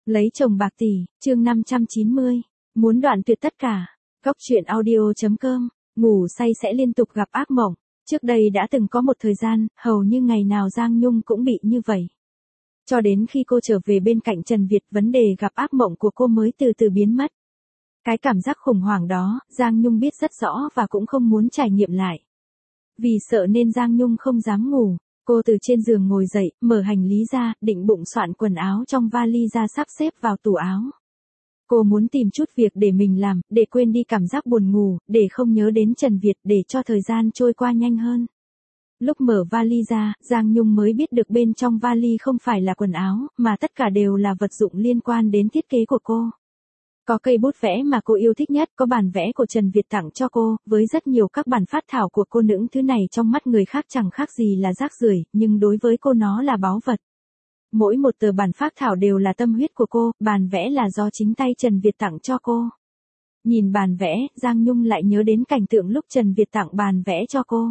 Lấy chồng bạc tỷ, chương 590. Muốn đoạn tuyệt tất cả. Góc truyện audio.com. Ngủ say sẽ liên tục gặp ác mộng. Trước đây đã từng có một thời gian, hầu như ngày nào Giang Nhung cũng bị như vậy. Cho đến khi cô trở về bên cạnh Trần Việt, vấn đề gặp ác mộng của cô mới từ từ biến mất. Cái cảm giác khủng hoảng đó, Giang Nhung biết rất rõ và cũng không muốn trải nghiệm lại. Vì sợ nên Giang Nhung không dám ngủ. Cô từ trên giường ngồi dậy, mở hành lý ra, định bụng soạn quần áo trong vali ra sắp xếp vào tủ áo. Cô muốn tìm chút việc để mình làm, để quên đi cảm giác buồn ngủ, để không nhớ đến Trần Việt, để cho thời gian trôi qua nhanh hơn. Lúc mở vali ra, Giang Nhung mới biết được bên trong vali không phải là quần áo, mà tất cả đều là vật dụng liên quan đến thiết kế của cô. Có cây bút vẽ mà cô yêu thích nhất, có bản vẽ của Trần Việt tặng cho cô, với rất nhiều các bản phác thảo của cô. Những thứ này trong mắt người khác chẳng khác gì là rác rưởi, nhưng đối với cô nó là báu vật. Mỗi một tờ bản phác thảo đều là tâm huyết của cô, bản vẽ là do chính tay Trần Việt tặng cho cô. Nhìn bản vẽ, Giang Nhung lại nhớ đến cảnh tượng lúc Trần Việt tặng bản vẽ cho cô.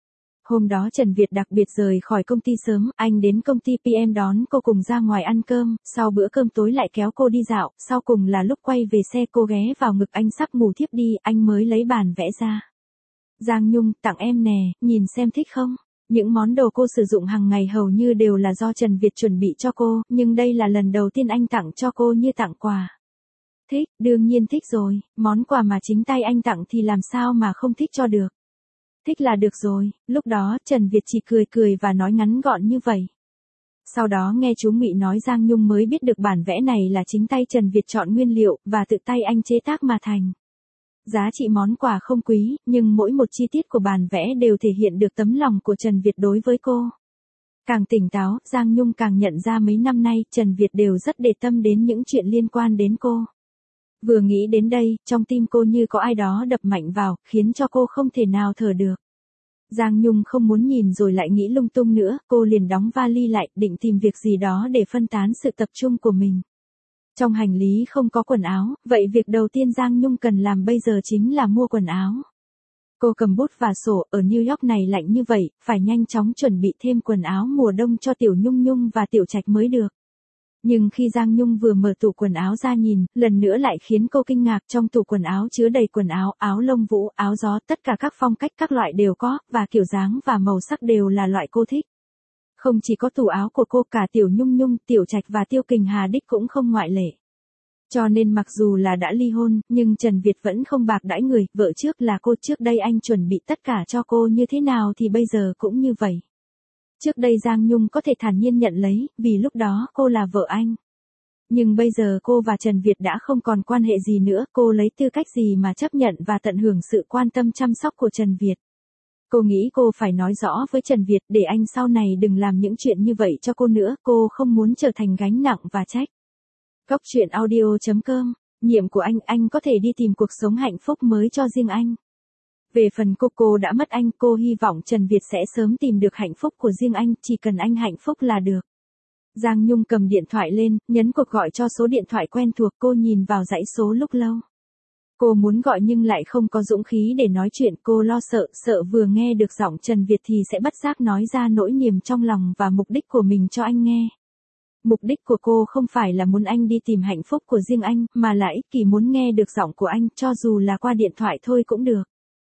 Hôm đó Trần Việt đặc biệt rời khỏi công ty sớm, anh đến công ty PM đón cô cùng ra ngoài ăn cơm, sau bữa cơm tối lại kéo cô đi dạo, sau cùng là lúc quay về xe cô ghé vào ngực anh sắp ngủ thiếp đi, anh mới lấy bản vẽ ra. Giang Nhung, tặng em nè, nhìn xem thích không? Những món đồ cô sử dụng hàng ngày hầu như đều là do Trần Việt chuẩn bị cho cô, nhưng đây là lần đầu tiên anh tặng cho cô như tặng quà. Thích, đương nhiên thích rồi, món quà mà chính tay anh tặng thì làm sao mà không thích cho được. Thích là được rồi, lúc đó Trần Việt chỉ cười cười và nói ngắn gọn như vậy. Sau đó nghe chú Ngụy nói, Giang Nhung mới biết được bản vẽ này là chính tay Trần Việt chọn nguyên liệu và tự tay anh chế tác mà thành. Giá trị món quà không quý, nhưng mỗi một chi tiết của bản vẽ đều thể hiện được tấm lòng của Trần Việt đối với cô. Càng tỉnh táo, Giang Nhung càng nhận ra mấy năm nay Trần Việt đều rất để tâm đến những chuyện liên quan đến cô. Vừa nghĩ đến đây, trong tim cô như có ai đó đập mạnh vào, khiến cho cô không thể nào thở được. Giang Nhung không muốn nhìn rồi lại nghĩ lung tung nữa, cô liền đóng vali lại, định tìm việc gì đó để phân tán sự tập trung của mình. Trong hành lý không có quần áo, vậy việc đầu tiên Giang Nhung cần làm bây giờ chính là mua quần áo. Cô cầm bút và sổ, ở New York này lạnh như vậy, phải nhanh chóng chuẩn bị thêm quần áo mùa đông cho Tiểu Nhung Nhung và Tiểu Trạch mới được. Nhưng khi Giang Nhung vừa mở tủ quần áo ra nhìn, lần nữa lại khiến cô kinh ngạc, trong tủ quần áo chứa đầy quần áo, áo lông vũ, áo gió, tất cả các phong cách các loại đều có, và kiểu dáng và màu sắc đều là loại cô thích. Không chỉ có tủ áo của cô, cả Tiểu Nhung Nhung, Tiểu Trạch và Tiêu Kình Hà Đích cũng không ngoại lệ. Cho nên mặc dù là đã ly hôn, nhưng Trần Việt vẫn không bạc đãi người, vợ trước là cô, trước đây anh chuẩn bị tất cả cho cô như thế nào thì bây giờ cũng như vậy. Trước đây Giang Nhung có thể thản nhiên nhận lấy, vì lúc đó cô là vợ anh. Nhưng bây giờ cô và Trần Việt đã không còn quan hệ gì nữa, cô lấy tư cách gì mà chấp nhận và tận hưởng sự quan tâm chăm sóc của Trần Việt. Cô nghĩ cô phải nói rõ với Trần Việt để anh sau này đừng làm những chuyện như vậy cho cô nữa, cô không muốn trở thành gánh nặng và trách. Góc truyện audio.com, nhiệm của anh có thể đi tìm cuộc sống hạnh phúc mới cho riêng anh. Về phần cô đã mất anh, cô hy vọng Trần Việt sẽ sớm tìm được hạnh phúc của riêng anh, chỉ cần anh hạnh phúc là được. Giang Nhung cầm điện thoại lên, nhấn cuộc gọi cho số điện thoại quen thuộc, cô nhìn vào dãy số lúc lâu. Cô muốn gọi nhưng lại không có dũng khí để nói chuyện, cô lo sợ vừa nghe được giọng Trần Việt thì sẽ bất giác nói ra nỗi niềm trong lòng và mục đích của mình cho anh nghe. Mục đích của cô không phải là muốn anh đi tìm hạnh phúc của riêng anh, mà là ích kỷ muốn nghe được giọng của anh, cho dù là qua điện thoại thôi cũng được.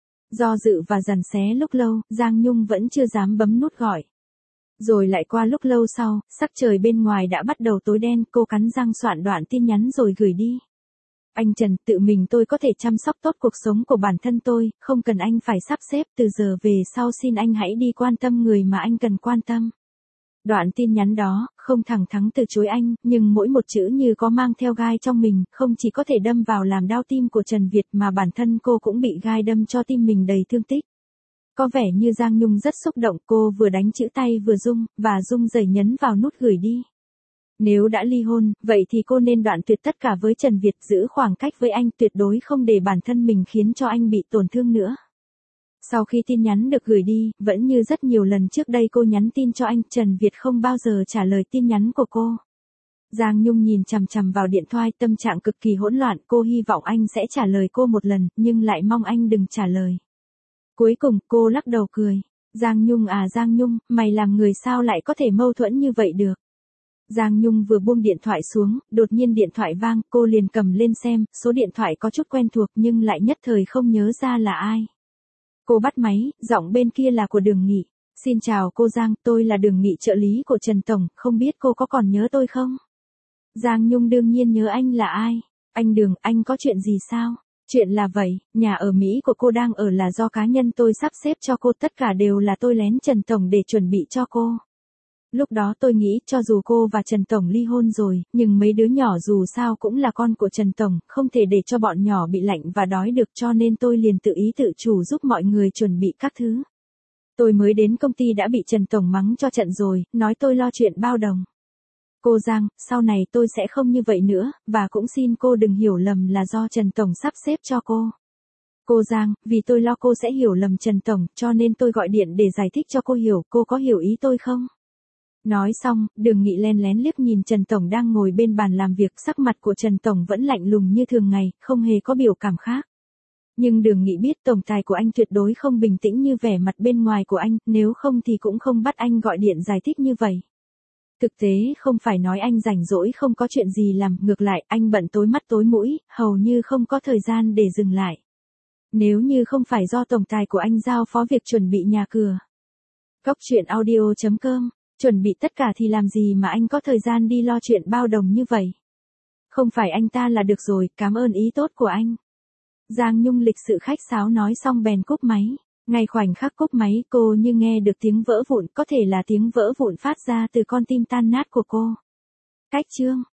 Do dự và dằn xé lúc lâu, Giang Nhung vẫn chưa dám bấm nút gọi. Rồi lại qua lúc lâu sau, sắc trời bên ngoài đã bắt đầu tối đen, cô cắn răng soạn đoạn tin nhắn rồi gửi đi. Anh Trần, tự mình tôi có thể chăm sóc tốt cuộc sống của bản thân tôi, không cần anh phải sắp xếp, từ giờ về sau xin anh hãy đi quan tâm người mà anh cần quan tâm. Đoạn tin nhắn đó, không thẳng thắn từ chối anh, nhưng mỗi một chữ như có mang theo gai trong mình, không chỉ có thể đâm vào làm đau tim của Trần Việt mà bản thân cô cũng bị gai đâm cho tim mình đầy thương tích. Có vẻ như Giang Nhung rất xúc động, cô vừa đánh chữ tay vừa rung, và rung rẩy nhấn vào nút gửi đi. Nếu đã ly hôn, vậy thì cô nên đoạn tuyệt tất cả với Trần Việt, giữ khoảng cách với anh, tuyệt đối không để bản thân mình khiến cho anh bị tổn thương nữa. Sau khi tin nhắn được gửi đi, vẫn như rất nhiều lần trước đây cô nhắn tin cho anh, Trần Việt không bao giờ trả lời tin nhắn của cô. Giang Nhung nhìn chằm chằm vào điện thoại, tâm trạng cực kỳ hỗn loạn, cô hy vọng anh sẽ trả lời cô một lần, nhưng lại mong anh đừng trả lời. Cuối cùng, cô lắc đầu cười. Giang Nhung à Giang Nhung, mày làm người sao lại có thể mâu thuẫn như vậy được? Giang Nhung vừa buông điện thoại xuống, đột nhiên điện thoại vang, cô liền cầm lên xem, số điện thoại có chút quen thuộc nhưng lại nhất thời không nhớ ra là ai. Cô bắt máy, giọng bên kia là của Đường Nghị. Xin chào cô Giang, tôi là Đường Nghị, trợ lý của Trần Tổng, không biết cô có còn nhớ tôi không? Giang Nhung đương nhiên nhớ anh là ai. Anh Đường, anh có chuyện gì sao? Chuyện là vậy, nhà ở Mỹ của cô đang ở là do cá nhân tôi sắp xếp cho cô, tất cả đều là tôi lén Trần Tổng để chuẩn bị cho cô. Lúc đó tôi nghĩ cho dù cô và Trần Tổng ly hôn rồi, nhưng mấy đứa nhỏ dù sao cũng là con của Trần Tổng, không thể để cho bọn nhỏ bị lạnh và đói được, cho nên tôi liền tự ý tự chủ giúp mọi người chuẩn bị các thứ. Tôi mới đến công ty đã bị Trần Tổng mắng cho trận rồi, nói tôi lo chuyện bao đồng. Cô Giang, sau này tôi sẽ không như vậy nữa, và cũng xin cô đừng hiểu lầm là do Trần Tổng sắp xếp cho cô. Cô Giang, vì tôi lo cô sẽ hiểu lầm Trần Tổng, cho nên tôi gọi điện để giải thích cho cô hiểu, cô có hiểu ý tôi không? Nói xong, Đường Nghị len lén liếc nhìn Trần Tổng đang ngồi bên bàn làm việc, sắc mặt của Trần Tổng vẫn lạnh lùng như thường ngày, không hề có biểu cảm khác. Nhưng Đường Nghị biết tổng tài của anh tuyệt đối không bình tĩnh như vẻ mặt bên ngoài của anh, nếu không thì cũng không bắt anh gọi điện giải thích như vậy. Thực tế không phải nói anh rảnh rỗi không có chuyện gì làm, ngược lại anh bận tối mắt tối mũi, hầu như không có thời gian để dừng lại. Nếu như không phải do tổng tài của anh giao phó việc chuẩn bị nhà cửa. Cóc truyện audio.com, chuẩn bị tất cả thì làm gì mà anh có thời gian đi lo chuyện bao đồng như vậy. Không phải anh ta là được rồi, cảm ơn ý tốt của anh. Giang Nhung lịch sự khách sáo nói xong bèn cúp máy. Ngay khoảnh khắc cúp máy cô như nghe được tiếng vỡ vụn, có thể là tiếng vỡ vụn phát ra từ con tim tan nát của cô. Cách chương